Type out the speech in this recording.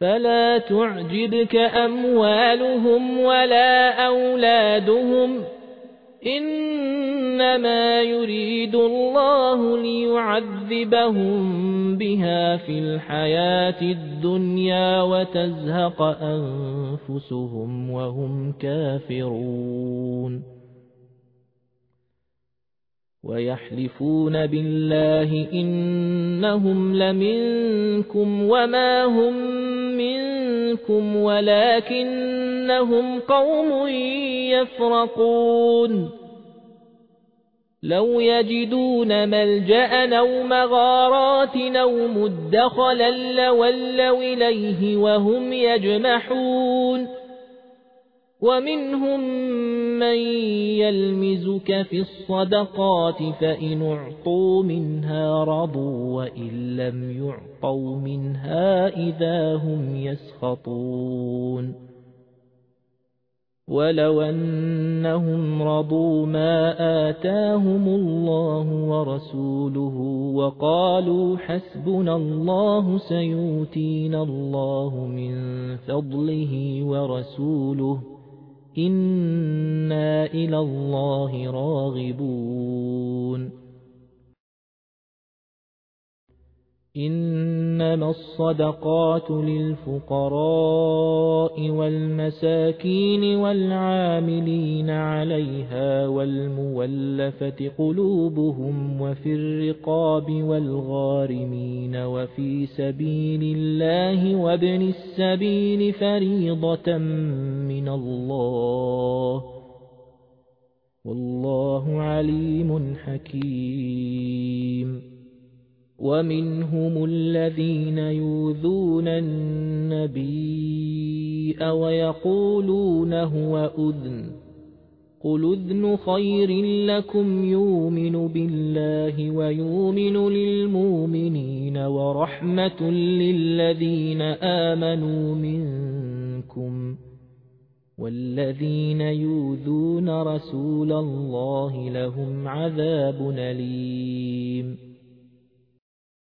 فلا تعجبك أموالهم ولا أولادهم إنما يريد الله ليعذبهم بها في الحياة الدنيا وتزهق أنفسهم وهم كافرون ويحلفون بالله إنهم لمنكم وما هم منكم ولكنهم قوم يفرقون لو يجدون ملجأ أو مغارات أو مدخلا لولوا إليه وهم يجمحون ومنهم من يلمزك في الصدقات فإن اعطوا منها رضوا وإن لم يعطوا منها إذا هم يسخطون ولو أنهم رضوا ما آتاهم الله ورسوله وقالوا حسبنا الله سيؤتينا الله من فضله ورسوله إنا إلى الله راغبون إنما الصدقات للفقراء والمساكين والعاملين عليها والمولفة قلوبهم وفي الرقاب والغارمين وفي سبيل الله وابن السبيل فريضة من الله والله عليم حكيم ومنهم الذين يؤذون النبي ويقولون هو أذن قل أذن خير لكم يؤمن بالله ويؤمن للمؤمنين ورحمة للذين آمنوا منكم والذين يؤذون رسول الله لهم عذاب أليم